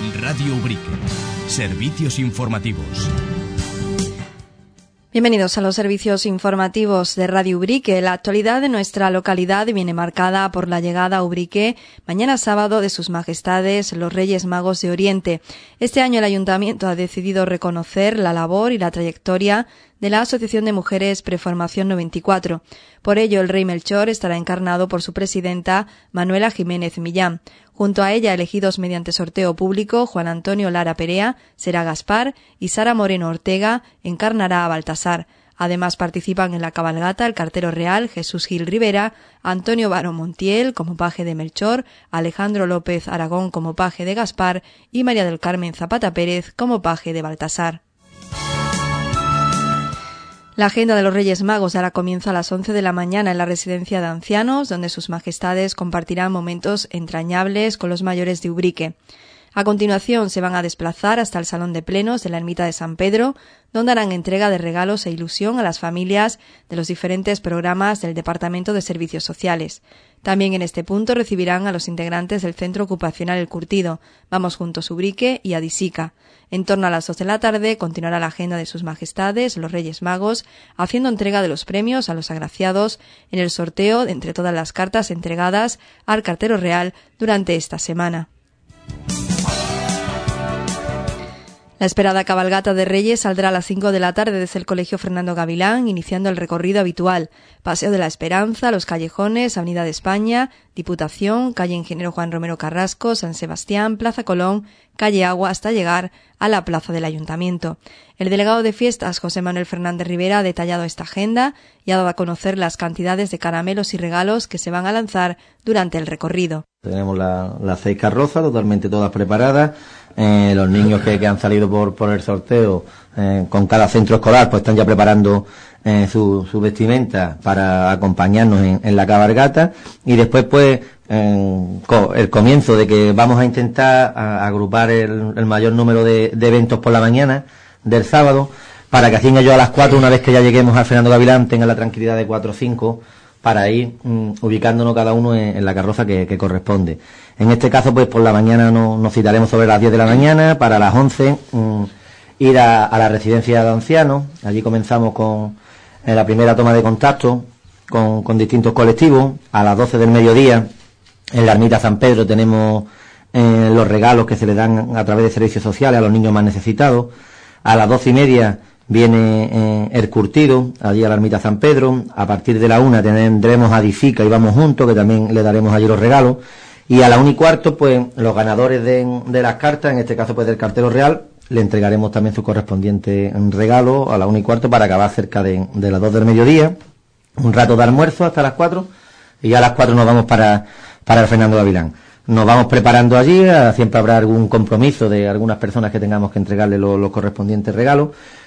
Radio Ubrique. Servicios informativos. Bienvenidos a los servicios informativos de Radio Ubrique. La actualidad de nuestra localidad viene marcada por la llegada a Ubrique mañana sábado de sus majestades los Reyes Magos de Oriente. Este año el Ayuntamiento ha decidido reconocer la labor y la trayectoria de la Asociación de Mujeres Preformación 94. Por ello, el Rey Melchor estará encarnado por su presidenta, Manuela Jiménez Millán. Junto a ella, elegidos mediante sorteo público, Juan Antonio Lara Perea será Gaspar y Sara Moreno Ortega encarnará a Baltasar. Además participan en la cabalgata el cartero real Jesús Gil Rivera, Antonio Varo Montiel como paje de Melchor, Alejandro López Aragón como paje de Gaspar y María del Carmen Zapata Pérez como paje de Baltasar. La agenda de los Reyes Magos dará comienzo a las 11 de la mañana en la residencia de ancianos, donde sus majestades compartirán momentos entrañables con los mayores de Ubrique. A continuación se van a desplazar hasta el Salón de Plenos de la Ermita de San Pedro, donde harán entrega de regalos e ilusión a las familias de los diferentes programas del Departamento de Servicios Sociales. También en este punto recibirán a los integrantes del Centro Ocupacional El Curtido, Vamos Juntos Ubrique y Adisica. En torno a las 2 de la tarde continuará la agenda de sus majestades, los Reyes Magos, haciendo entrega de los premios a los agraciados en el sorteo de entre todas las cartas entregadas al cartero real durante esta semana. La esperada cabalgata de Reyes saldrá a las 5 de la tarde desde el Colegio Fernando Gavilán, iniciando el recorrido habitual. Paseo de la Esperanza, Los Callejones, Avenida de España, Diputación, Calle Ingeniero Juan Romero Carrasco, San Sebastián, Plaza Colón, Calle Agua, hasta llegar a la plaza del Ayuntamiento. El delegado de fiestas, José Manuel Fernández Rivera, ha detallado esta agenda y ha dado a conocer las cantidades de caramelos y regalos que se van a lanzar durante el recorrido. Tenemos las 6 carrozas totalmente todas preparadas. Los niños que han salido por el sorteo con cada centro escolar pues están ya preparando su vestimenta para acompañarnos en la cabalgata, y después pues el comienzo de que vamos a intentar agrupar el mayor número de eventos por la mañana del sábado, para que así ellos a las 4, una vez que ya lleguemos al Fernando Gavilán, tengan la tranquilidad de 4 o 5 para ir ubicándonos cada uno en la carroza que corresponde. En este caso, pues por la mañana nos citaremos sobre las 10 de la mañana, para las 11 ir a la residencia de ancianos. Allí comenzamos con la primera toma de contacto con distintos colectivos. A las 12 del mediodía, en la ermita San Pedro, tenemos los regalos que se le dan a través de servicios sociales a los niños más necesitados. A las 12:30 viene el curtido, allí a la ermita San Pedro. A partir de la 1 tendremos a Adisica y Vamos Juntos, que también le daremos allí los regalos. Y a la 1:15, pues los ganadores de las cartas, en este caso pues del cartero real, le entregaremos también su correspondiente regalo a la 1:15 para acabar cerca de las 2 del mediodía. Un rato de almuerzo hasta las 4, y ya a las 4 nos vamos para el Fernando Gavilán. Nos vamos preparando allí, siempre habrá algún compromiso de algunas personas que tengamos que entregarle los correspondientes regalos.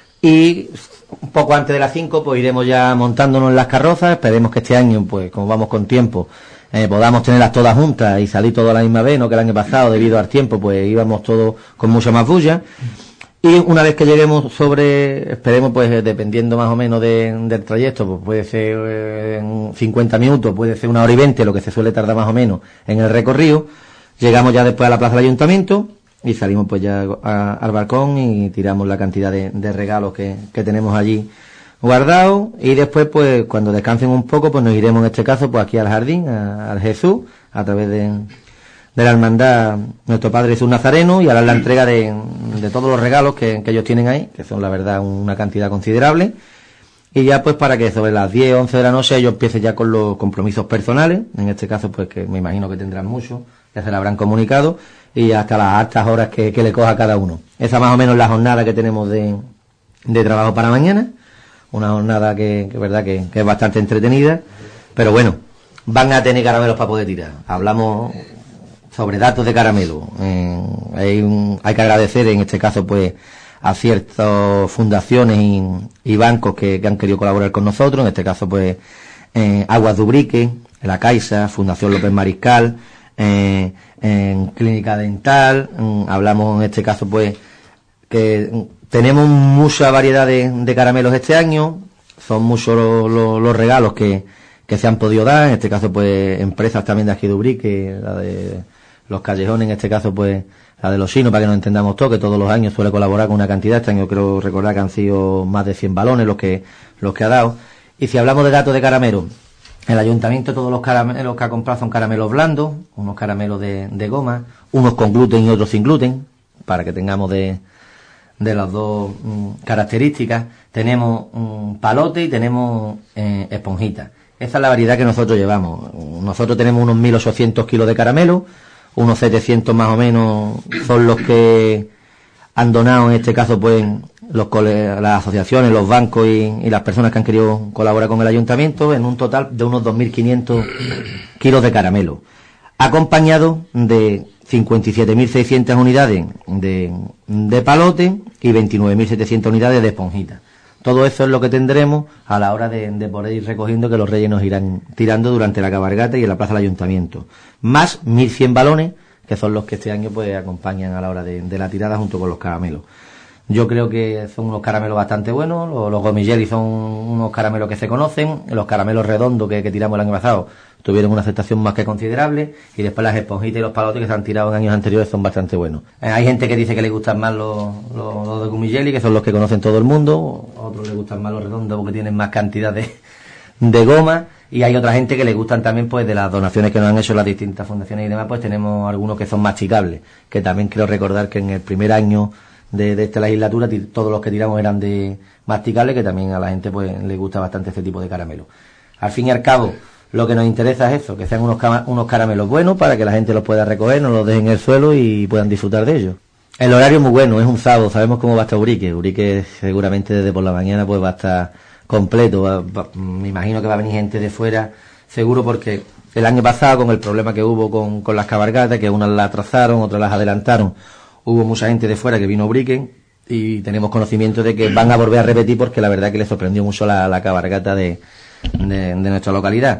Y un poco antes de las 5 pues iremos ya montándonos en las carrozas. Esperemos que este año, pues como vamos con tiempo, podamos tenerlas todas juntas y salir todas a la misma vez, no que el año pasado, debido al tiempo, pues íbamos todos con mucha más bulla. Y una vez que lleguemos esperemos, pues dependiendo más o menos del trayecto, pues puede ser 50 minutos, puede ser 1 hora y 20, lo que se suele tardar más o menos en el recorrido. Llegamos ya después a la plaza del Ayuntamiento y salimos pues ya al balcón y tiramos la cantidad de regalos que tenemos allí guardados. Y después, pues cuando descansen un poco, pues nos iremos en este caso pues aquí al jardín, al Jesús, a través de la hermandad Nuestro Padre Jesús Nazareno, y hará la entrega de todos los regalos que ellos tienen ahí, que son la verdad una cantidad considerable. Y ya pues para que sobre las 10 o 11 de la noche ellos empiecen ya con los compromisos personales, en este caso pues que me imagino que tendrán muchos, ya se lo habrán comunicado, y hasta las altas horas que le coja a cada uno. Esa más o menos la jornada que tenemos de trabajo para mañana, una jornada que verdad que es bastante entretenida, pero bueno, van a tener caramelos para poder tirar. Hablamos sobre datos de caramelo. Hay que agradecer en este caso pues a ciertas fundaciones y bancos que han querido colaborar con nosotros. En este caso pues Aguas de Ubrique, la Caixa, Fundación López Mariscal, en Clínica Dental. Hablamos en este caso pues que tenemos mucha variedad de caramelos este año. Son muchos los regalos que se han podido dar. En este caso pues empresas también de aquí de Ubrique, la de Los Callejones, en este caso pues la de los chinos, para que nos entendamos todos, que todos los años suele colaborar con una cantidad. Este año creo recordar que han sido más de 100 balones los que ha dado. Y si hablamos de datos de caramelos, el ayuntamiento todos los caramelos que ha comprado son caramelos blandos, unos caramelos de goma, unos con gluten y otros sin gluten, para que tengamos de las dos características. Tenemos palote y tenemos esponjita. Esa es la variedad que nosotros llevamos. Nosotros tenemos unos 1.800 kilos de caramelo, unos 700 más o menos son los que han donado, en este caso pues las asociaciones, los bancos y las personas que han querido colaborar con el ayuntamiento, en un total de unos 2.500 kilos de caramelo, acompañado de 57.600 unidades de palote y 29.700 unidades de esponjita. Todo eso es lo que tendremos a la hora de poder ir recogiendo, que los reyes nos irán tirando durante la cabalgata y en la plaza del ayuntamiento. Más 1.100 balones, que son los que este año pues acompañan a la hora de la tirada junto con los caramelos. Yo creo que son unos caramelos bastante buenos. Los gomigeli son unos caramelos que se conocen. Los caramelos redondos que tiramos el año pasado tuvieron una aceptación más que considerable, y después las esponjitas y los palotes que se han tirado en años anteriores son bastante buenos. Hay gente que dice que le gustan más los de gomigeli, que son los que conocen todo el mundo. Otros le gustan más los redondos porque tienen más cantidad de goma. Y hay otra gente que le gustan también, pues, de las donaciones que nos han hecho las distintas fundaciones y demás, pues tenemos algunos que son masticables, que también quiero recordar que en el primer año de esta legislatura todos los que tiramos eran de masticables, que también a la gente pues le gusta bastante este tipo de caramelo. Al fin y al cabo, lo que nos interesa es eso, que sean unos caramelos buenos para que la gente los pueda recoger, no los dejen en el suelo y puedan disfrutar de ellos. El horario es muy bueno, es un sábado, sabemos cómo va a estar Ubrique. Ubrique seguramente desde por la mañana pues va a estar completo, me imagino que va a venir gente de fuera, seguro, porque el año pasado con el problema que hubo con las cabalgatas, que unas las atrasaron, otras las adelantaron, hubo mucha gente de fuera que vino a Ubrique, y tenemos conocimiento de que van a volver a repetir, porque la verdad que les sorprendió mucho la cabalgata de nuestra localidad.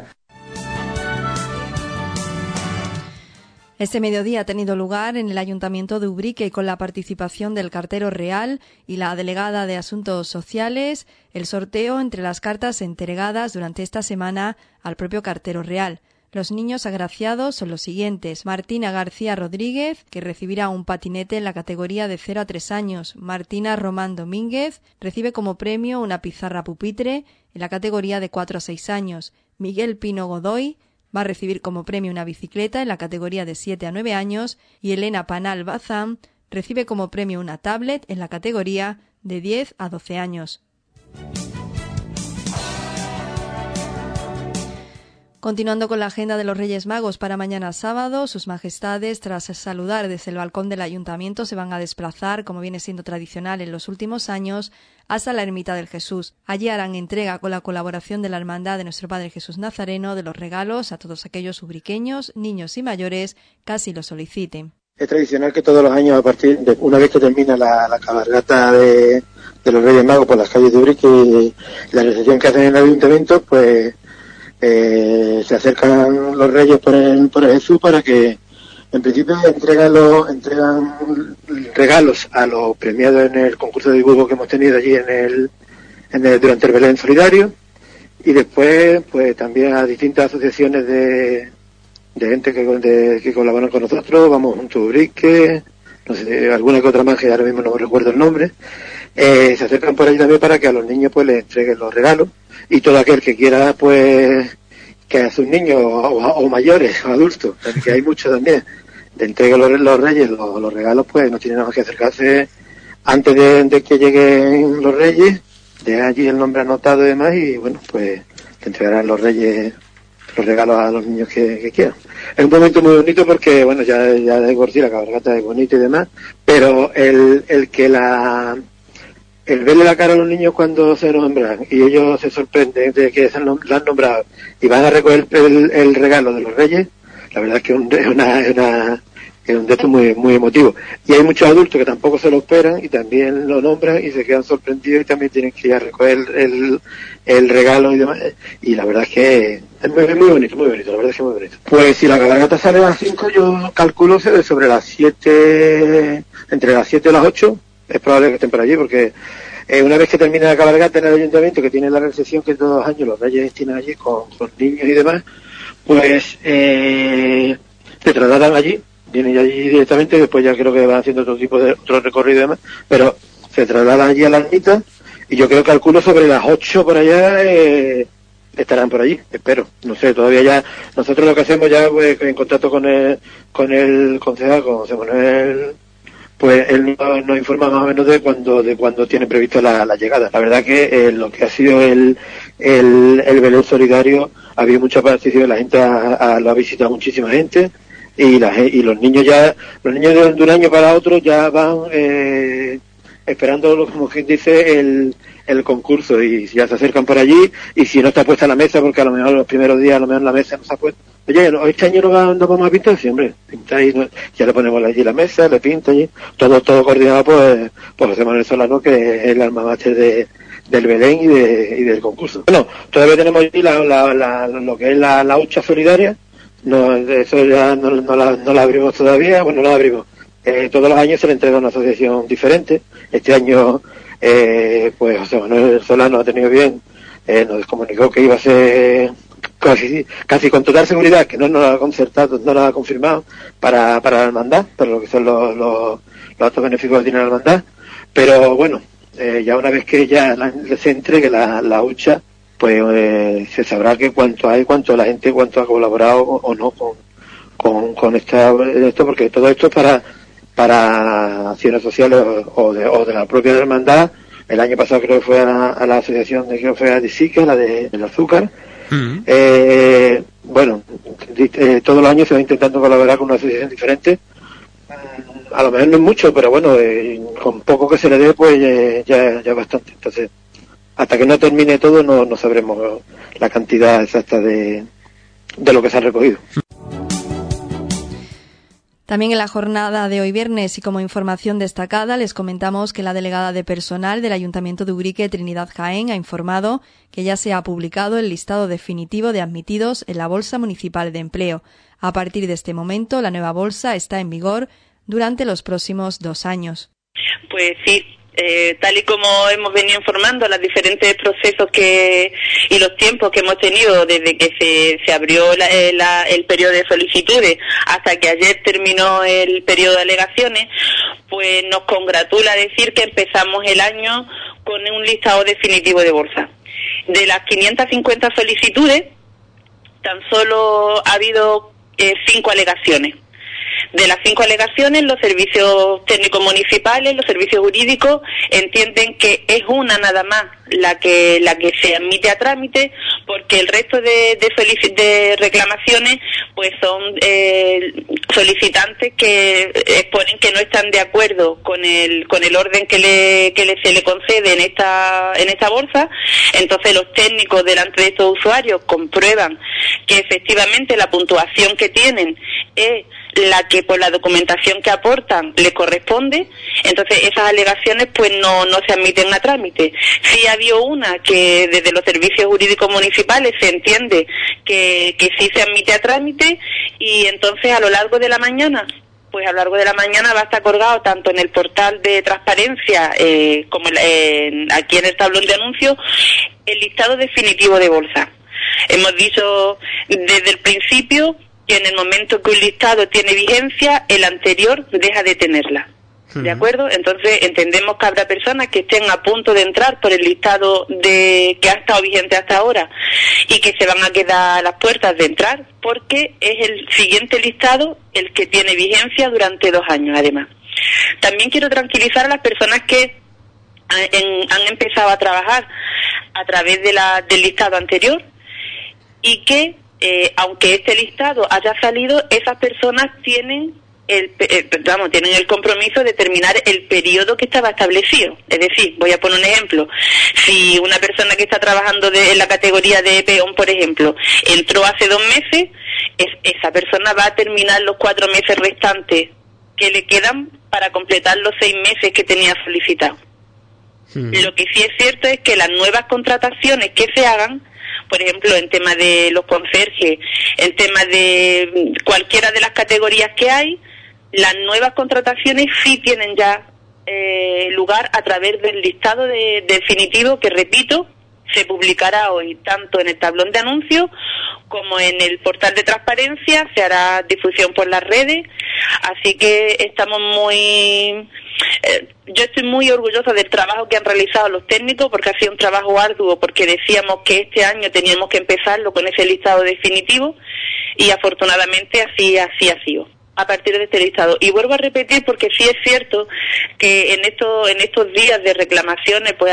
Este mediodía ha tenido lugar en el Ayuntamiento de Ubrique, con la participación del cartero real y la delegada de Asuntos Sociales, el sorteo entre las cartas entregadas durante esta semana al propio cartero real. Los niños agraciados son los siguientes: Martina García Rodríguez, que recibirá un patinete en la categoría de 0 a 3 años. Martina Román Domínguez recibe como premio una pizarra pupitre en la categoría de 4 a 6 años. Miguel Pino Godoy va a recibir como premio una bicicleta en la categoría de 7 a 9 años, y Elena Panal Bazán recibe como premio una tablet en la categoría de 10 a 12 años. Continuando con la agenda de los Reyes Magos para mañana sábado, sus majestades, tras saludar desde el balcón del ayuntamiento, se van a desplazar, como viene siendo tradicional en los últimos años, hasta la Ermita del Jesús. Allí harán entrega, con la colaboración de la Hermandad de Nuestro Padre Jesús Nazareno, de los regalos a todos aquellos ubriqueños, niños y mayores que así lo soliciten. Es tradicional que todos los años, a partir de una vez que termina la cabalgata de los Reyes Magos por las calles de Ubrique y la recepción que hacen en el ayuntamiento, pues se acercan los reyes por el Jesús para que, en principio, entregan regalos a los premiados en el concurso de dibujo que hemos tenido allí durante el Belén Solidario, y después pues también a distintas asociaciones de gente que colaboran con nosotros. Vamos junto a Ubrique, no sé, alguna que otra más que ahora mismo no recuerdo el nombre. Se acercan por allí también para que a los niños pues les entreguen los regalos, y todo aquel que quiera pues que a sus niños o mayores o adultos, que hay muchos también, de entregue los reyes los regalos, pues no tienen nada más que acercarse antes de que lleguen los reyes, de allí el nombre anotado y demás, y bueno, pues le entregarán los reyes los regalos a los niños que quieran. Es un momento muy bonito porque, bueno, ya de por sí la cabalgata es bonita y demás, pero el verle la cara a los niños cuando se nombran y ellos se sorprenden de que se han nombrado y van a recoger el regalo de los reyes, la verdad es que es un dato muy, muy emotivo. Y hay muchos adultos que tampoco se lo esperan y también lo nombran y se quedan sorprendidos y también tienen que ir a recoger el regalo y demás. Y la verdad es que es muy bonito, la verdad es que es muy bonito. Pues si la cabalgata sale a las 5, yo calculo sobre las 7, entre las 7 y las 8, es probable que estén por allí, porque una vez que termine la cabalgata en el ayuntamiento, que tiene la recepción que todos los años los reyes tienen allí con niños y demás, pues se trasladan allí vienen allí directamente, después ya creo que van haciendo otro recorrido y demás, pero se trasladan allí a la ermita, y yo creo que calculo sobre las 8 por allá estarán por allí, espero, no sé, todavía ya, nosotros lo que hacemos ya, pues, en contacto con el concejal, con José Manuel, pues él nos informa más o menos de cuando tiene previsto la llegada. La verdad que lo que ha sido el Belén solidario, ha habido mucha participación, la gente lo ha visitado muchísima gente, y los niños de un año para otro ya van esperando, como quien dice, el concurso, y ya se acercan por allí, y si no está puesta la mesa, porque a lo mejor los primeros días a lo mejor la mesa no se ha puesto, oye, este año no vamos a pintar, sí, hombre, pintáis, ya le ponemos allí la mesa, le pinta allí, todo coordinado por José Manuel Solano, que es el alma mater del Belén y del concurso. Bueno, todavía tenemos allí lo que es la hucha solidaria, no, eso ya no la abrimos todavía, bueno, no la abrimos. Todos los años se le entrega a una asociación diferente. Este año, pues José Manuel Solano ha tenido bien, nos comunicó que iba a ser casi con total seguridad, que no nos ha concertado, no nos ha confirmado para la hermandad, para lo que son los actos benéficos que tiene la hermandad. Pero bueno, ya una vez que ya se entregue la hucha, pues se sabrá que cuánto la gente ha colaborado o no con esto, porque todo esto es para acciones sociales o de la propia hermandad. El año pasado creo que fue a la asociación de SICA, la del azúcar. Bueno, todos los años se va intentando colaborar con una asociación diferente. A lo mejor no es mucho, pero bueno, con poco que se le dé, pues ya es bastante. Entonces, hasta que no termine todo, no sabremos la cantidad exacta de lo que se ha recogido. También en la jornada de hoy viernes, y como información destacada, les comentamos que la delegada de personal del Ayuntamiento de Ubrique, Trinidad Jaén, ha informado que ya se ha publicado el listado definitivo de admitidos en la Bolsa Municipal de Empleo. A partir de este momento, la nueva bolsa está en vigor durante los próximos 2 años. Pues sí. Tal y como hemos venido informando, los diferentes procesos y los tiempos que hemos tenido desde que se abrió el periodo de solicitudes hasta que ayer terminó el periodo de alegaciones, pues nos congratula decir que empezamos el año con un listado definitivo de bolsa. De las 550 solicitudes, tan solo ha habido 5 alegaciones. De las 5 alegaciones, los servicios técnicos municipales, los servicios jurídicos, entienden que es una nada más la que se admite a trámite, porque el resto de reclamaciones pues son solicitantes que exponen que no están de acuerdo con el orden que se le concede en esta bolsa. Entonces los técnicos delante de estos usuarios comprueban que efectivamente la puntuación que tienen es la que por la documentación que aportan le corresponde. Entonces esas alegaciones pues no se admiten a trámite. Sí había una que desde los servicios jurídicos municipales se entiende que sí se admite a trámite, y entonces a lo largo de la mañana va a estar colgado tanto en el portal de transparencia como aquí en el tablón de anuncios el listado definitivo de bolsa. Hemos dicho desde el principio que en el momento que un listado tiene vigencia, el anterior deja de tenerla. ¿De acuerdo? Entonces entendemos que habrá personas que estén a punto de entrar por el listado que ha estado vigente hasta ahora y que se van a quedar a las puertas de entrar, porque es el siguiente listado el que tiene vigencia durante 2 años además. También quiero tranquilizar a las personas que han empezado a trabajar a través del listado anterior, y que aunque este listado haya salido, esas personas tienen el compromiso de terminar el periodo que estaba establecido. Es decir, voy a poner un ejemplo. Si una persona que está trabajando en la categoría de peón, por ejemplo, entró hace 2 meses, esa persona va a terminar los 4 meses restantes que le quedan para completar los 6 meses que tenía solicitado. Lo que sí es cierto es que las nuevas contrataciones que se hagan, por ejemplo, en tema de los conserjes, en tema de cualquiera de las categorías que hay, las nuevas contrataciones sí tienen ya lugar a través del listado definitivo, que repito, se publicará hoy tanto en el tablón de anuncios como en el portal de transparencia, se hará difusión por las redes, así que estamos yo estoy muy orgullosa del trabajo que han realizado los técnicos, porque ha sido un trabajo arduo, porque decíamos que este año teníamos que empezarlo con ese listado definitivo y afortunadamente así ha sido, a partir de este listado. Y vuelvo a repetir, porque sí es cierto que en estos días de reclamaciones pues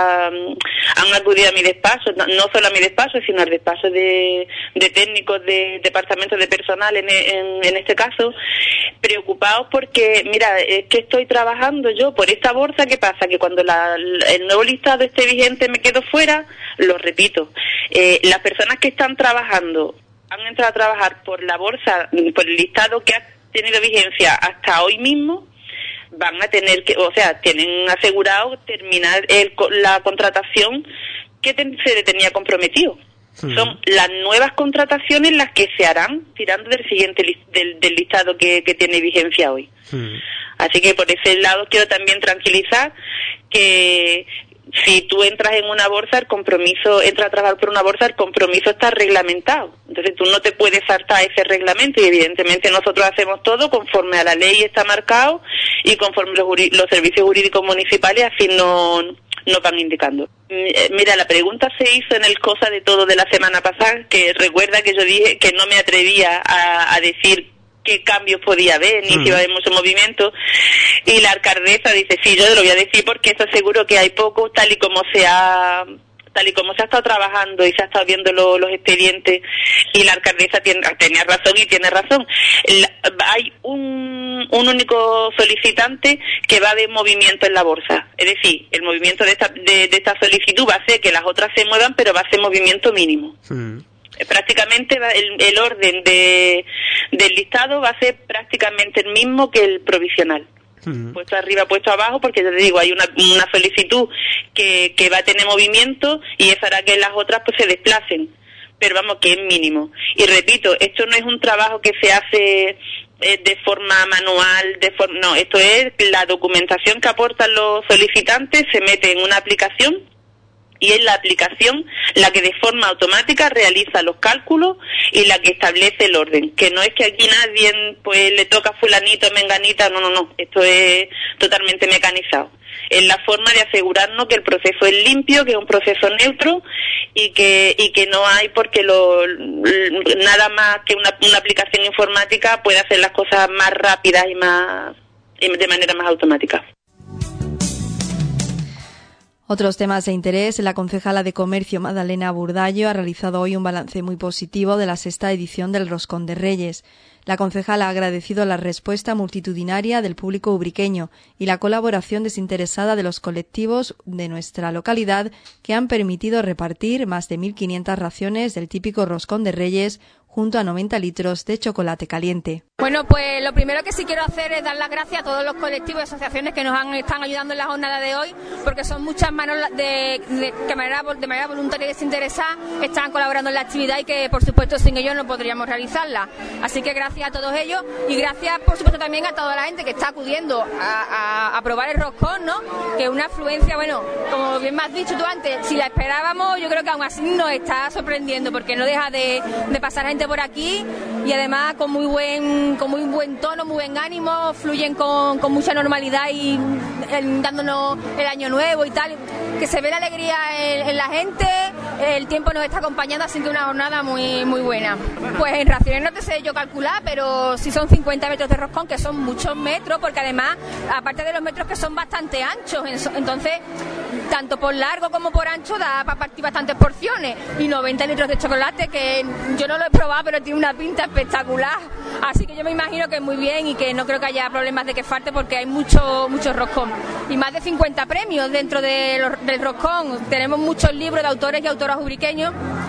han acudido a mi despacho, no solo a mi despacho, sino al despacho de técnicos de departamentos de personal en este caso, preocupados porque, mira, es que estoy trabajando yo por esta bolsa. ¿Qué pasa? Que cuando el nuevo listado esté vigente me quedo fuera. Lo repito, las personas que están trabajando han entrado a trabajar por la bolsa, por el listado que ha tenido vigencia hasta hoy mismo, van a tener que, o sea, tienen asegurado terminar la contratación que se le tenía comprometido. Son las nuevas contrataciones las que se harán tirando del siguiente del listado que tiene vigencia hoy. Así que por ese lado quiero también tranquilizar que si tú entras en una bolsa, entras a trabajar por una bolsa, el compromiso está reglamentado. Entonces tú no te puedes saltar ese reglamento, y evidentemente nosotros hacemos todo conforme a la ley está marcado y conforme los servicios jurídicos municipales así nos van indicando. Mira, la pregunta se hizo en el Cosa de Todo de la semana pasada, que recuerda que yo dije que no me atrevía a decir qué cambios podía haber, ni si iba a haber mucho movimiento, y la alcaldesa dice, sí, yo lo voy a decir porque estoy seguro que hay poco, tal y como se ha estado trabajando y se ha estado viendo los expedientes, y la alcaldesa tenía razón y tiene razón. Hay un único solicitante que va de movimiento en la bolsa, es decir, el movimiento de esta solicitud va a hacer que las otras se muevan, pero va a ser movimiento mínimo. Prácticamente el orden del listado va a ser prácticamente el mismo que el provisional. Puesto arriba, puesto abajo, porque ya te digo, hay una solicitud que va a tener movimiento y eso hará que las otras pues se desplacen, pero vamos, que es mínimo. Y repito, esto no es un trabajo que se hace de forma manual, no, esto es la documentación que aportan los solicitantes, se mete en una aplicación, y es la aplicación la que de forma automática realiza los cálculos y la que establece el orden, que no es que aquí nadie pues le toca fulanito, menganita, no, esto es totalmente mecanizado. Es la forma de asegurarnos que el proceso es limpio, que es un proceso neutro y que no hay porque nada más que una aplicación informática puede hacer las cosas más rápidas y de manera más automática. Otros temas de interés. La concejala de Comercio Madalena Burdallo ha realizado hoy un balance muy positivo de la 6ª edición del Roscón de Reyes. La concejala ha agradecido la respuesta multitudinaria del público ubriqueño y la colaboración desinteresada de los colectivos de nuestra localidad que han permitido repartir más de 1.500 raciones del típico Roscón de Reyes junto a 90 litros de chocolate caliente. Bueno, pues lo primero que sí quiero hacer es dar las gracias a todos los colectivos y asociaciones que nos están ayudando en la jornada de hoy, porque son muchas manos que de manera voluntaria y desinteresada están colaborando en la actividad y que, por supuesto, sin ellos no podríamos realizarla. Así que gracias a todos ellos y gracias, por supuesto, también a toda la gente que está acudiendo a probar el roscón, ¿no? Que es una afluencia, bueno, como bien me has dicho tú antes, si la esperábamos, yo creo que aún así nos está sorprendiendo, porque no deja de pasar gente por aquí y además con muy buen tono, muy buen ánimo, fluyen con mucha normalidad y dándonos el año nuevo y tal, que se ve la alegría en la gente, el tiempo nos está acompañando, así que una jornada muy muy buena. Pues en raciones no te sé yo calcular, pero sí son 50 metros de roscón, que son muchos metros, porque además, aparte de los metros que son bastante anchos, entonces tanto por largo como por ancho da para partir bastantes porciones, y 90 litros de chocolate, que yo no lo he probado, pero tiene una pinta espectacular, así que yo me imagino que muy bien y que no creo que haya problemas de que falte, porque hay mucho roscón y más de 50 premios dentro del roscón. Tenemos muchos libros de autores y autoras ubriqueños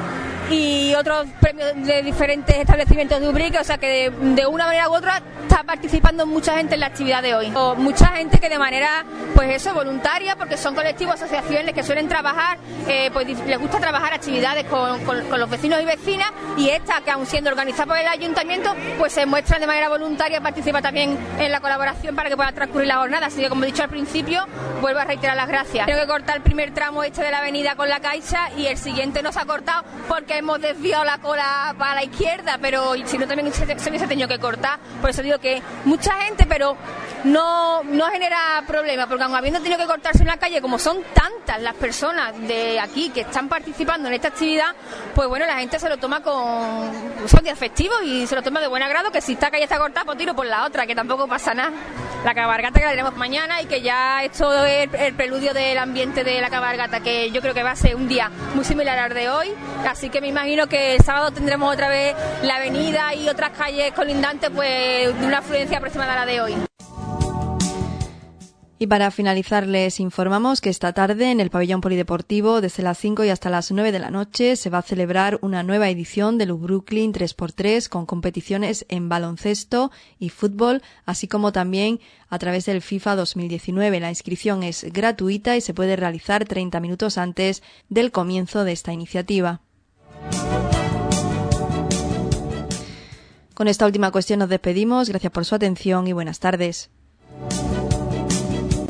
y otros premios de diferentes establecimientos de Ubrique, o sea que de una manera u otra está participando mucha gente en la actividad de hoy. O mucha gente que de manera, pues eso, voluntaria, porque son colectivos, asociaciones que suelen trabajar, pues les gusta trabajar actividades con los vecinos y vecinas, y esta, que aun siendo organizada por el ayuntamiento, pues se muestran de manera voluntaria, participa también en la colaboración para que pueda transcurrir la jornada. Así que, como he dicho al principio, vuelvo a reiterar las gracias. Tengo que cortar el primer tramo de la avenida con la Caixa y el siguiente no se ha cortado porque hemos desviado la cola para la izquierda, pero si no también se hubiese tenido que cortar. Por eso digo que mucha gente, pero no genera problema, porque aun habiendo tenido que cortarse una calle, como son tantas las personas de aquí que están participando en esta actividad, pues bueno, la gente se lo toma son días festivos y se lo toma de buen agrado, que si esta calle está cortada, pues tiro por la otra, que tampoco pasa nada. La cabalgata que la tenemos mañana, y que ya esto es el preludio del ambiente de la cabalgata, que yo creo que va a ser un día muy similar al de hoy, así que me imagino que el sábado tendremos otra vez la avenida y otras calles colindantes, pues de una afluencia aproximada a la de hoy. Y para finalizar, les informamos que esta tarde en el pabellón polideportivo, desde las 5 y hasta las 9 de la noche, se va a celebrar una nueva edición del Brooklyn 3x3 con competiciones en baloncesto y fútbol, así como también a través del FIFA 2019. La inscripción es gratuita y se puede realizar 30 minutos antes del comienzo de esta iniciativa. Con esta última cuestión nos despedimos. Gracias por su atención y buenas tardes.